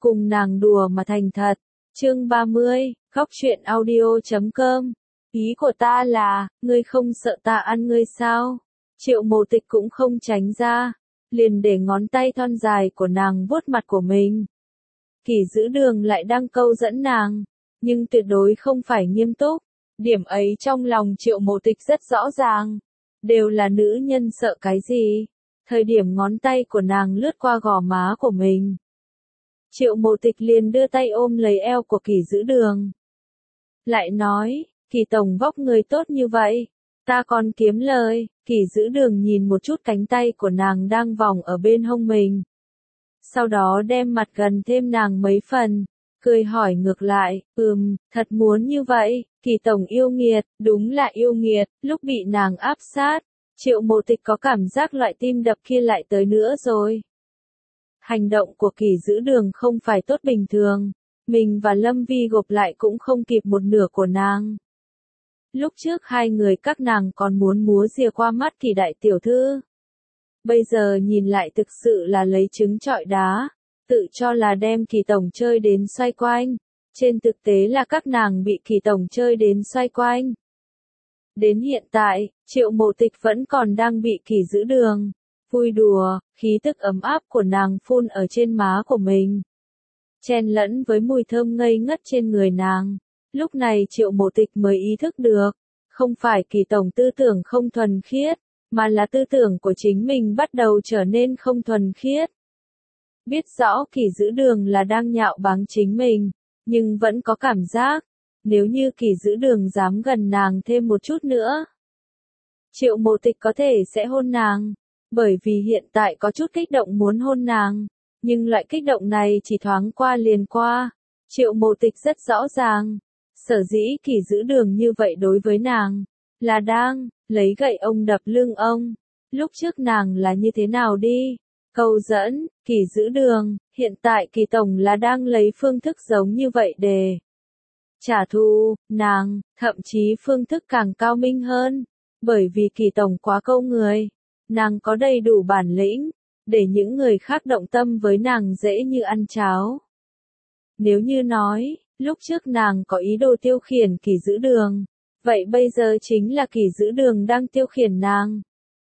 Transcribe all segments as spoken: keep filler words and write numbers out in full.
cùng nàng đùa mà thành thật. Chương ba mươi, góc truyện audio chấm com. Ý của ta là, ngươi không sợ ta ăn ngươi sao? Triệu Mộ Tịch cũng không tránh ra, liền để ngón tay thon dài của nàng vuốt mặt của mình. Kỷ Dữ Đường lại đang câu dẫn nàng, nhưng tuyệt đối không phải nghiêm túc. Điểm ấy trong lòng Triệu Mộ Tịch rất rõ ràng. Đều là nữ nhân sợ cái gì? Thời điểm ngón tay của nàng lướt qua gò má của mình, Triệu Mộ Tịch liền đưa tay ôm lấy eo của Kỷ Dữ Đường. Lại nói, Kỷ tổng vóc người tốt như vậy, ta còn kiếm lời. Kỷ Dữ Đường nhìn một chút cánh tay của nàng đang vòng ở bên hông mình. Sau đó đem mặt gần thêm nàng mấy phần, cười hỏi ngược lại, ừm, thật muốn như vậy. Kỷ tổng yêu nghiệt, đúng là yêu nghiệt. Lúc bị nàng áp sát, Triệu Mộ Tịch có cảm giác loại tim đập kia lại tới nữa rồi. Hành động của Kỷ Dữ Đường không phải tốt bình thường, mình và Lâm Vi gộp lại cũng không kịp một nửa của nàng. Lúc trước hai người các nàng còn muốn múa rìa qua mắt Kỷ đại tiểu thư. Bây giờ nhìn lại thực sự là lấy trứng trọi đá, tự cho là đem Kỷ tổng chơi đến xoay quanh. Trên thực tế là các nàng bị Kỷ tổng chơi đến xoay quanh. Đến hiện tại, Triệu Mộ Tịch vẫn còn đang bị Kỷ Dữ Đường vui đùa, khí tức ấm áp của nàng phun ở trên má của mình, chen lẫn với mùi thơm ngây ngất trên người nàng. Lúc này Triệu Mộ Tịch mới ý thức được, không phải Kỷ tổng tư tưởng không thuần khiết, mà là tư tưởng của chính mình bắt đầu trở nên không thuần khiết. Biết rõ Kỷ Dữ Đường là đang nhạo báng chính mình, nhưng vẫn có cảm giác, nếu như Kỷ Dữ Đường dám gần nàng thêm một chút nữa, Triệu Mộ Tịch có thể sẽ hôn nàng. Bởi vì hiện tại có chút kích động muốn hôn nàng, nhưng loại kích động này chỉ thoáng qua liền qua. Triệu Mộ Tịch rất rõ ràng, sở dĩ Kỷ Dữ Đường như vậy đối với nàng, là đang lấy gậy ông đập lưng ông. Lúc trước nàng là như thế nào đi? Câu dẫn, Kỷ Dữ Đường, hiện tại Kỷ tổng là đang lấy phương thức giống như vậy để trả thù nàng, thậm chí phương thức càng cao minh hơn, bởi vì Kỷ tổng quá câu người. Nàng có đầy đủ bản lĩnh, để những người khác động tâm với nàng dễ như ăn cháo. Nếu như nói, lúc trước nàng có ý đồ tiêu khiển Kỷ Dữ Đường, vậy bây giờ chính là Kỷ Dữ Đường đang tiêu khiển nàng.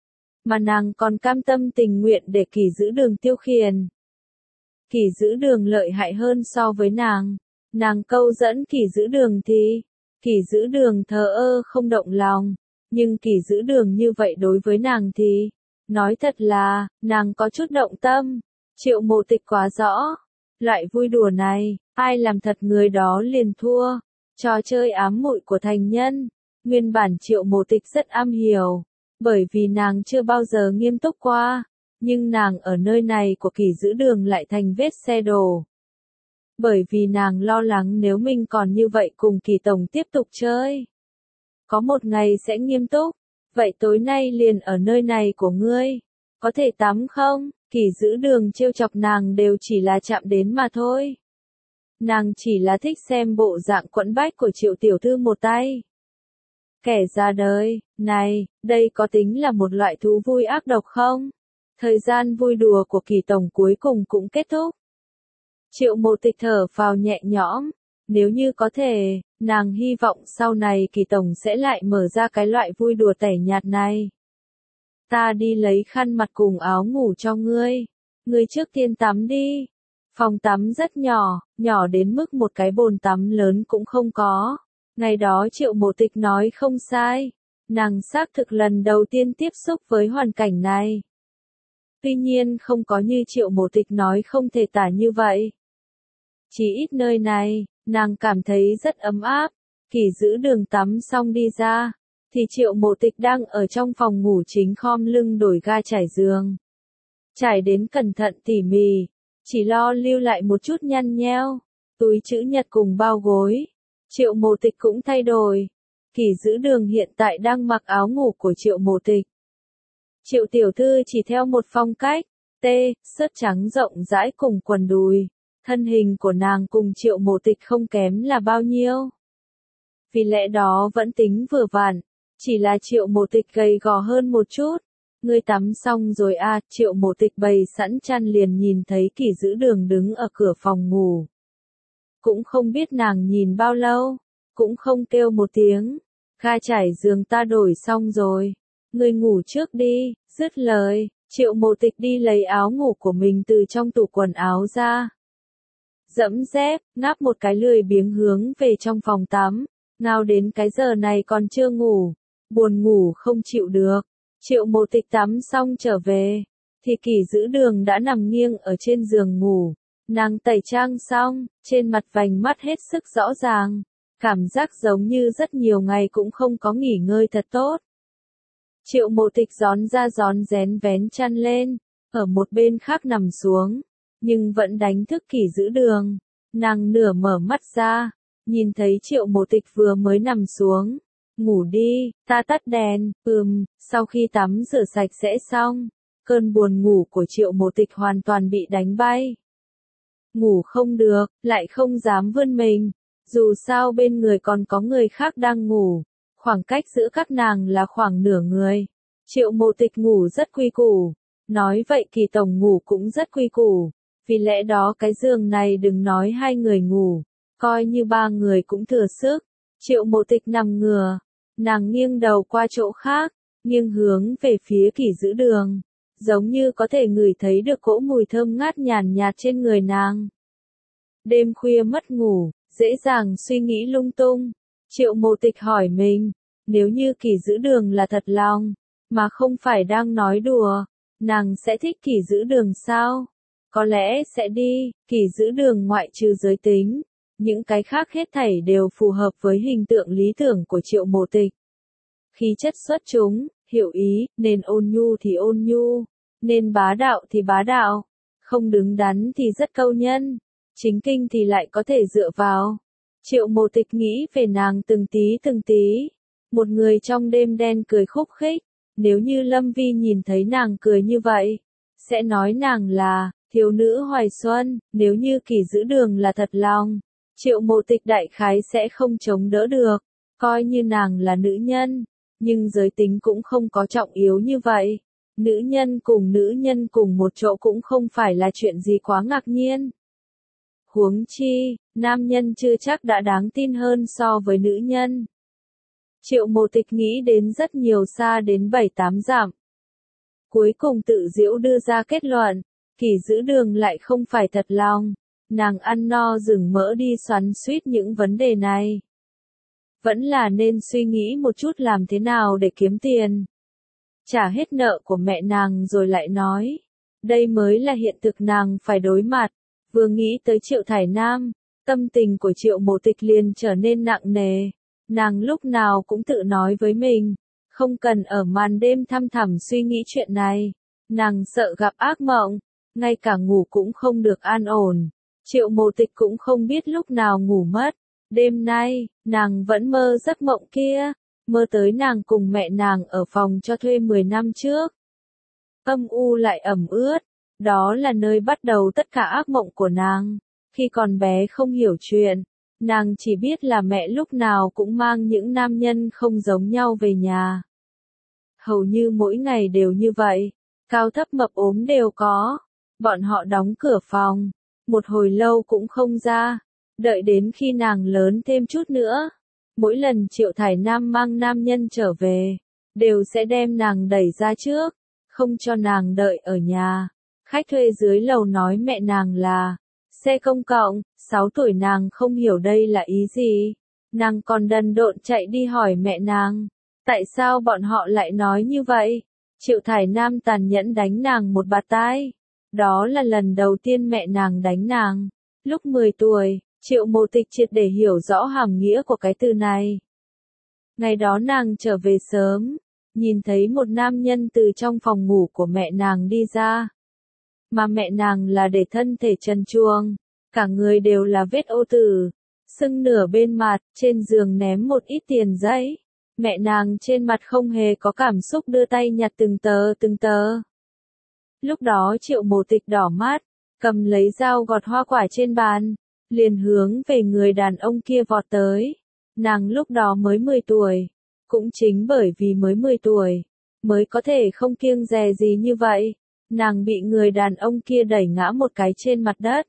Mà nàng còn cam tâm tình nguyện để Kỷ Dữ Đường tiêu khiển. Kỷ Dữ Đường lợi hại hơn so với nàng, nàng câu dẫn Kỷ Dữ Đường thì, Kỷ Dữ Đường thờ ơ không động lòng. Nhưng Kỷ Dữ Đường như vậy đối với nàng thì, nói thật là, nàng có chút động tâm. Triệu Mộ Tịch quá rõ, loại vui đùa này, ai làm thật người đó liền thua. Trò chơi ám muội của thành nhân, nguyên bản Triệu Mộ Tịch rất am hiểu, bởi vì nàng chưa bao giờ nghiêm túc qua, nhưng nàng ở nơi này của Kỷ Dữ Đường lại thành vết xe đổ. Bởi vì nàng lo lắng nếu mình còn như vậy cùng Kỷ tổng tiếp tục chơi, có một ngày sẽ nghiêm túc. Vậy tối nay liền ở nơi này của ngươi, có thể tắm không? Kỷ Dữ Đường trêu chọc nàng đều chỉ là chạm đến mà thôi. Nàng chỉ là thích xem bộ dạng quẫn bách của Triệu tiểu thư một tay. Kẻ ra đời, này, đây có tính là một loại thú vui ác độc không? Thời gian vui đùa của Kỷ tổng cuối cùng cũng kết thúc. Triệu Mộ Tịch thở phào nhẹ nhõm, nếu như có thể, nàng hy vọng sau này Kỷ tổng sẽ lại mở ra cái loại vui đùa tẻ nhạt này. Ta đi lấy khăn mặt cùng áo ngủ cho ngươi. Ngươi trước tiên tắm đi. Phòng tắm rất nhỏ, nhỏ đến mức một cái bồn tắm lớn cũng không có. Ngày đó Triệu Mộ Tịch nói không sai. Nàng xác thực lần đầu tiên tiếp xúc với hoàn cảnh này. Tuy nhiên không có như Triệu Mộ Tịch nói không thể tả như vậy. Chỉ ít nơi này, nàng cảm thấy rất ấm áp. Kỷ Dữ Đường tắm xong đi ra, thì Triệu Mộ Tịch đang ở trong phòng ngủ chính khom lưng đổi ga trải giường. Trải đến cẩn thận tỉ mỉ, chỉ lo lưu lại một chút nhăn nheo, túi chữ nhật cùng bao gối. Triệu Mộ Tịch cũng thay đổi. Kỷ Dữ Đường hiện tại đang mặc áo ngủ của Triệu Mộ Tịch. Triệu tiểu thư chỉ theo một phong cách, tê, sớt trắng rộng rãi cùng quần đùi. Thân hình của nàng cùng Triệu Mộ Tịch không kém là bao nhiêu. Vì lẽ đó vẫn tính vừa vặn, chỉ là Triệu Mộ Tịch gầy gò hơn một chút. Ngươi tắm xong rồi à, Triệu Mộ Tịch bày sẵn chăn liền nhìn thấy Kỷ Dữ Đường đứng ở cửa phòng ngủ. Cũng không biết nàng nhìn bao lâu, cũng không kêu một tiếng. Ga trải giường ta đổi xong rồi, ngươi ngủ trước đi, dứt lời, Triệu Mộ Tịch đi lấy áo ngủ của mình từ trong tủ quần áo ra. Dẫm dép, ngáp một cái lười biếng hướng về trong phòng tắm, nào đến cái giờ này còn chưa ngủ, buồn ngủ không chịu được. Triệu Mộ Tịch tắm xong trở về, thì Kỷ Dữ Đường đã nằm nghiêng ở trên giường ngủ. Nàng tẩy trang xong, trên mặt vành mắt hết sức rõ ràng, cảm giác giống như rất nhiều ngày cũng không có nghỉ ngơi thật tốt. Triệu Mộ Tịch gión ra gión rén vén chăn lên, ở một bên khác nằm xuống, nhưng vẫn đánh thức Kỷ Dữ Đường. Nàng nửa mở mắt ra, nhìn thấy Triệu Mộ Tịch vừa mới nằm xuống. Ngủ đi, ta tắt đèn, ừm, sau khi tắm rửa sạch sẽ xong, cơn buồn ngủ của Triệu Mộ Tịch hoàn toàn bị đánh bay. Ngủ không được, lại không dám vươn mình, dù sao bên người còn có người khác đang ngủ, khoảng cách giữa các nàng là khoảng nửa người. Triệu Mộ Tịch ngủ rất quy củ, nói vậy Kỳ tổng ngủ cũng rất quy củ, vì lẽ đó cái giường này đừng nói hai người ngủ, coi như ba người cũng thừa sức. Triệu Mộ Tịch nằm ngửa, nàng nghiêng đầu qua chỗ khác, nghiêng hướng về phía Kỷ Dữ Đường, giống như có thể ngửi thấy được cỗ mùi thơm ngát nhàn nhạt trên người nàng. Đêm khuya mất ngủ, dễ dàng suy nghĩ lung tung. Triệu Mộ Tịch hỏi mình, nếu như Kỷ Dữ Đường là thật lòng, mà không phải đang nói đùa, nàng sẽ thích Kỷ Dữ Đường sao? Có lẽ sẽ đi, Kỷ Dữ Đường ngoại trừ giới tính, những cái khác hết thảy đều phù hợp với hình tượng lý tưởng của Triệu Mộ Tịch. Khí chất xuất chúng, hiểu ý, nên ôn nhu thì ôn nhu, nên bá đạo thì bá đạo, không đứng đắn thì rất câu nhân, chính kinh thì lại có thể dựa vào. Triệu Mộ Tịch nghĩ về nàng từng tí từng tí, một người trong đêm đen cười khúc khích, nếu như Lâm Vi nhìn thấy nàng cười như vậy, sẽ nói nàng là thiếu nữ hoài xuân. Nếu như Kỷ Dữ Đường là thật lòng, Triệu Mộ Tịch đại khái sẽ không chống đỡ được, coi như nàng là nữ nhân, nhưng giới tính cũng không có trọng yếu như vậy. Nữ nhân cùng nữ nhân cùng một chỗ cũng không phải là chuyện gì quá ngạc nhiên. Huống chi, nam nhân chưa chắc đã đáng tin hơn so với nữ nhân. Triệu Mộ Tịch nghĩ đến rất nhiều, xa đến bảy tám dặm. Cuối cùng tự giễu đưa ra kết luận, Kỷ Dữ Đường lại không phải thật lòng. Nàng ăn no rừng mỡ đi xoắn xuýt những vấn đề này. Vẫn là nên suy nghĩ một chút làm thế nào để kiếm tiền. Trả hết nợ của mẹ nàng rồi lại nói. Đây mới là hiện thực nàng phải đối mặt. Vừa nghĩ tới Triệu Thải Nam, tâm tình của Triệu Mộ Tịch liền trở nên nặng nề. Nàng lúc nào cũng tự nói với mình, không cần ở màn đêm thăm thẳm suy nghĩ chuyện này. Nàng sợ gặp ác mộng, ngay cả ngủ cũng không được an ổn. Triệu Mộ Tịch cũng không biết lúc nào ngủ mất. Đêm nay, nàng vẫn mơ giấc mộng kia, mơ tới nàng cùng mẹ nàng ở phòng cho thuê mười năm trước. Âm u lại ẩm ướt, đó là nơi bắt đầu tất cả ác mộng của nàng. Khi còn bé không hiểu chuyện, nàng chỉ biết là mẹ lúc nào cũng mang những nam nhân không giống nhau về nhà. Hầu như mỗi ngày đều như vậy, cao thấp mập ốm đều có. Bọn họ đóng cửa phòng, một hồi lâu cũng không ra, đợi đến khi nàng lớn thêm chút nữa. Mỗi lần Triệu Thải Nam mang nam nhân trở về, đều sẽ đem nàng đẩy ra trước, không cho nàng đợi ở nhà. Khách thuê dưới lầu nói mẹ nàng là xe công cộng, sáu tuổi nàng không hiểu đây là ý gì. Nàng còn đần độn chạy đi hỏi mẹ nàng, tại sao bọn họ lại nói như vậy? Triệu Thải Nam tàn nhẫn đánh nàng một bạt tai. Đó là lần đầu tiên mẹ nàng đánh nàng. Lúc mười tuổi, Triệu Mộ Tịch triệt để hiểu rõ hàm nghĩa của cái từ này. Ngày đó nàng trở về sớm, nhìn thấy một nam nhân từ trong phòng ngủ của mẹ nàng đi ra. Mà mẹ nàng là để thân thể trần truồng, cả người đều là vết ô tử, sưng nửa bên mặt, trên giường ném một ít tiền giấy. Mẹ nàng trên mặt không hề có cảm xúc đưa tay nhặt từng tờ từng tờ. Lúc đó Triệu Mộ Tịch đỏ mắt, cầm lấy dao gọt hoa quả trên bàn, liền hướng về người đàn ông kia vọt tới. Nàng lúc đó mới mười tuổi, cũng chính bởi vì mới mười tuổi, mới có thể không kiêng dè gì như vậy. Nàng bị người đàn ông kia đẩy ngã một cái trên mặt đất.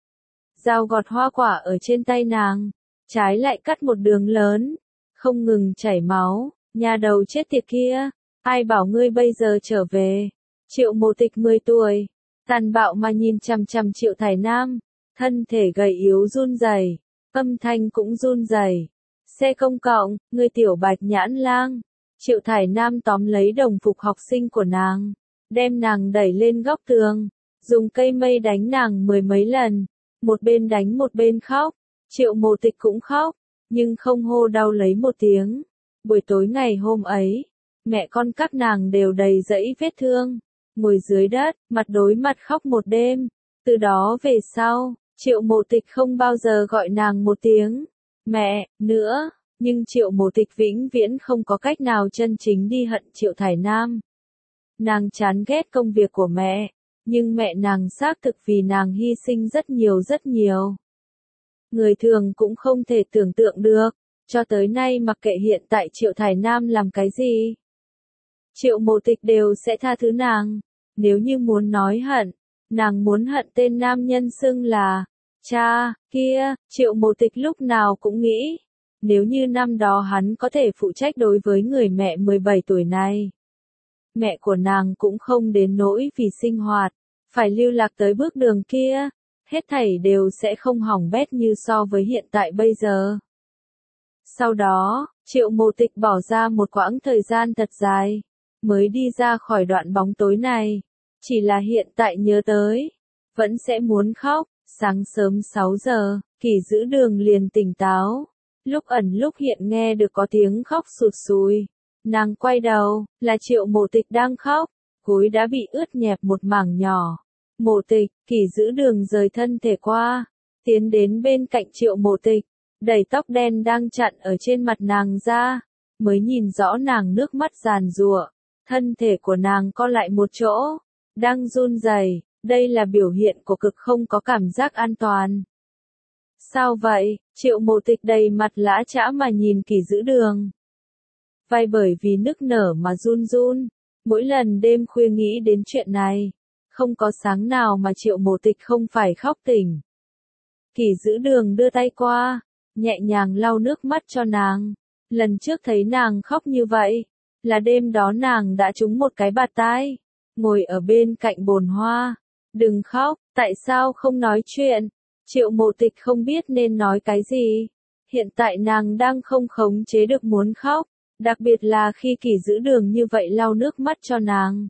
Dao gọt hoa quả ở trên tay nàng, trái lại cắt một đường lớn, không ngừng chảy máu, nhà đầu chết tiệt kia, ai bảo ngươi bây giờ trở về. Triệu Mộ Tịch mười tuổi, tàn bạo mà nhìn chằm chằm Triệu Thải Nam, thân thể gầy yếu run rẩy, âm thanh cũng run rẩy. Xe công cộng, ngươi tiểu bạch nhãn lang. Triệu Thải Nam tóm lấy đồng phục học sinh của nàng, đem nàng đẩy lên góc tường, dùng cây mây đánh nàng mười mấy lần, một bên đánh một bên khóc. Triệu Mộ Tịch cũng khóc, nhưng không hô đau lấy một tiếng. Buổi tối ngày hôm ấy, mẹ con các nàng đều đầy dẫy vết thương, ngồi dưới đất, mặt đối mặt khóc một đêm. Từ đó về sau, Triệu Mộ Tịch không bao giờ gọi nàng một tiếng mẹ nữa, nhưng Triệu Mộ Tịch vĩnh viễn không có cách nào chân chính đi hận Triệu Thải Nam. Nàng chán ghét công việc của mẹ, nhưng mẹ nàng xác thực vì nàng hy sinh rất nhiều rất nhiều. Người thường cũng không thể tưởng tượng được, cho tới nay mặc kệ hiện tại Triệu Thải Nam làm cái gì, Triệu Mộ Tịch đều sẽ tha thứ nàng. Nếu như muốn nói hận, nàng muốn hận tên nam nhân xưng là cha kia. Triệu Mộ Tịch lúc nào cũng nghĩ, nếu như năm đó hắn có thể phụ trách đối với người mẹ mười bảy tuổi này, mẹ của nàng cũng không đến nỗi vì sinh hoạt phải lưu lạc tới bước đường kia, hết thảy đều sẽ không hỏng bét như so với hiện tại bây giờ. Sau đó, Triệu Mộ Tịch bỏ ra một quãng thời gian thật dài, mới đi ra khỏi đoạn bóng tối này. Chỉ là hiện tại nhớ tới, vẫn sẽ muốn khóc. Sáng sớm sáu giờ, Kỷ Dữ Đường liền tỉnh táo. Lúc ẩn lúc hiện nghe được có tiếng khóc sụt sùi. Nàng quay đầu, là Triệu Mộ Tịch đang khóc, gối đã bị ướt nhẹp một mảng nhỏ. Mộ Tịch, Kỷ Dữ Đường rời thân thể qua, tiến đến bên cạnh Triệu Mộ Tịch, đẩy tóc đen đang chặn ở trên mặt nàng ra, mới nhìn rõ nàng nước mắt giàn giụa, thân thể của nàng co lại một chỗ, đang run rẩy. Đây là biểu hiện của cực không có cảm giác an toàn. Sao vậy? Triệu Mộ Tịch đầy mặt lã chã mà nhìn Kỷ Dữ Đường. Vai bởi vì nức nở mà run run, mỗi lần đêm khuya nghĩ đến chuyện này, không có sáng nào mà Triệu Mộ Tịch không phải khóc tỉnh. Kỷ Dữ Đường đưa tay qua, nhẹ nhàng lau nước mắt cho nàng. Lần trước thấy nàng khóc như vậy, là đêm đó nàng đã trúng một cái bạt tai, ngồi ở bên cạnh bồn hoa. Đừng khóc, tại sao không nói chuyện? Triệu Mộ Tịch không biết nên nói cái gì. Hiện tại nàng đang không khống chế được muốn khóc, đặc biệt là khi Kỷ Dữ Đường như vậy lau nước mắt cho nàng.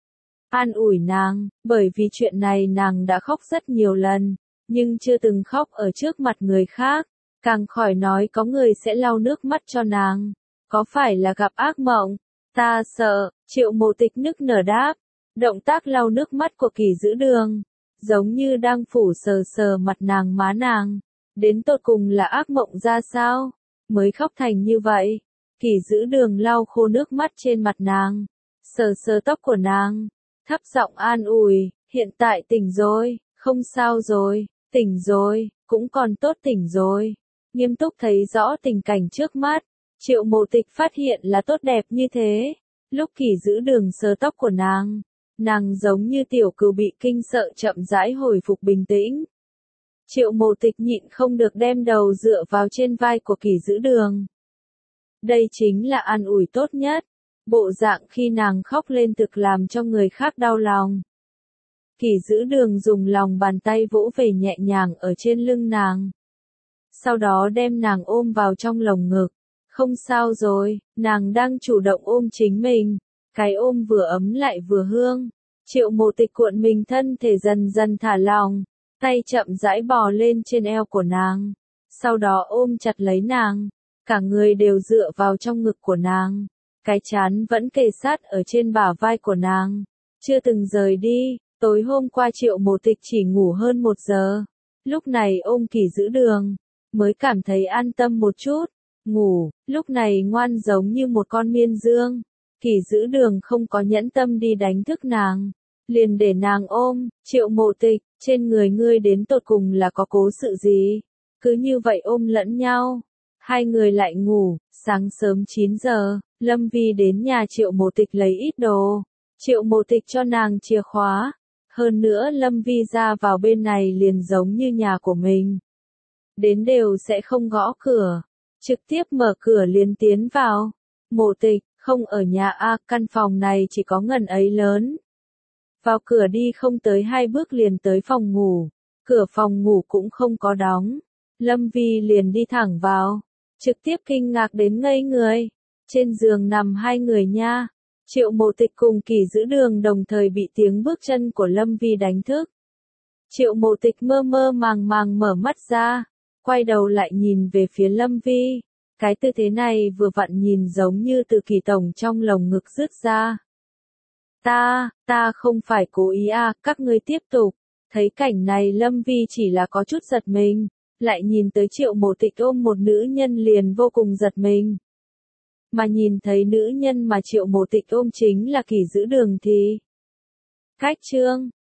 An ủi nàng, bởi vì chuyện này nàng đã khóc rất nhiều lần, nhưng chưa từng khóc ở trước mặt người khác, càng khỏi nói có người sẽ lau nước mắt cho nàng. Có phải là gặp ác mộng? Ta sợ. Triệu Mộ Tịch nức nở đáp. Động tác lau nước mắt của Kỷ Dữ Đường, giống như đang phủ sờ sờ mặt nàng má nàng. Đến tột cùng là ác mộng ra sao, mới khóc thành như vậy. Kỷ Dữ Đường lau khô nước mắt trên mặt nàng, sờ sờ tóc của nàng, thấp giọng an ủi, hiện tại tỉnh rồi, không sao rồi, tỉnh rồi, cũng còn tốt tỉnh rồi. Nghiêm túc thấy rõ tình cảnh trước mắt, Triệu Mộ Tịch phát hiện là tốt đẹp như thế. Lúc Kỷ Dữ Đường sờ tóc của nàng, nàng giống như tiểu cừu bị kinh sợ chậm rãi hồi phục bình tĩnh. Triệu Mộ Tịch nhịn không được đem đầu dựa vào trên vai của Kỷ Dữ Đường. Đây chính là an ủi tốt nhất. Bộ dạng khi nàng khóc lên thực làm cho người khác đau lòng. Kỷ Dữ Đường dùng lòng bàn tay vỗ về nhẹ nhàng ở trên lưng nàng. Sau đó đem nàng ôm vào trong lồng ngực. Không sao rồi, nàng đang chủ động ôm chính mình. Cái ôm vừa ấm lại vừa hương. Triệu Mộ Tịch cuộn mình thân thể dần dần thả lỏng, tay chậm rãi bò lên trên eo của nàng. Sau đó ôm chặt lấy nàng, cả người đều dựa vào trong ngực của nàng. Cái trán vẫn kề sát ở trên bả vai của nàng, chưa từng rời đi. Tối hôm qua Triệu Mộ Tịch chỉ ngủ hơn một giờ. Lúc này ôm Kỷ Dữ Đường, mới cảm thấy an tâm một chút. Ngủ, lúc này ngoan giống như một con miên dương. Kỷ Dữ Đường không có nhẫn tâm đi đánh thức nàng, liền để nàng ôm. Triệu Mộ Tịch, trên người ngươi đến tột cùng là có cố sự gì? Cứ như vậy ôm lẫn nhau. Hai người lại ngủ. Sáng sớm chín giờ, Lâm Vi đến nhà Triệu Mộ Tịch lấy ít đồ. Triệu Mộ Tịch cho nàng chìa khóa. Hơn nữa Lâm Vi ra vào bên này liền giống như nhà của mình. Đến đều sẽ không gõ cửa. Trực tiếp mở cửa liền tiến vào. Mộ Tịch, không ở nhà a, căn phòng này chỉ có ngần ấy lớn. Vào cửa đi không tới hai bước liền tới phòng ngủ. Cửa phòng ngủ cũng không có đóng. Lâm Vi liền đi thẳng vào. Trực tiếp kinh ngạc đến ngây người. Trên giường nằm hai người nha. Triệu Mộ Tịch cùng Kỷ Giữ Đường đồng thời bị tiếng bước chân của Lâm Vi đánh thức. Triệu Mộ Tịch mơ mơ màng màng mở mắt ra. Quay đầu lại nhìn về phía Lâm Vi. Cái tư thế này vừa vặn nhìn giống như từ Kỳ tổng trong lồng ngực rứt ra. Ta, ta không phải cố ý à, các ngươi tiếp tục. Thấy cảnh này Lâm Vi chỉ là có chút giật mình. Lại nhìn tới Triệu Mộ Tịch ôm một nữ nhân liền vô cùng giật mình. Mà nhìn thấy nữ nhân mà Triệu Mộ Tịch ôm chính là Kỷ Giữ Đường thì. Cách chương.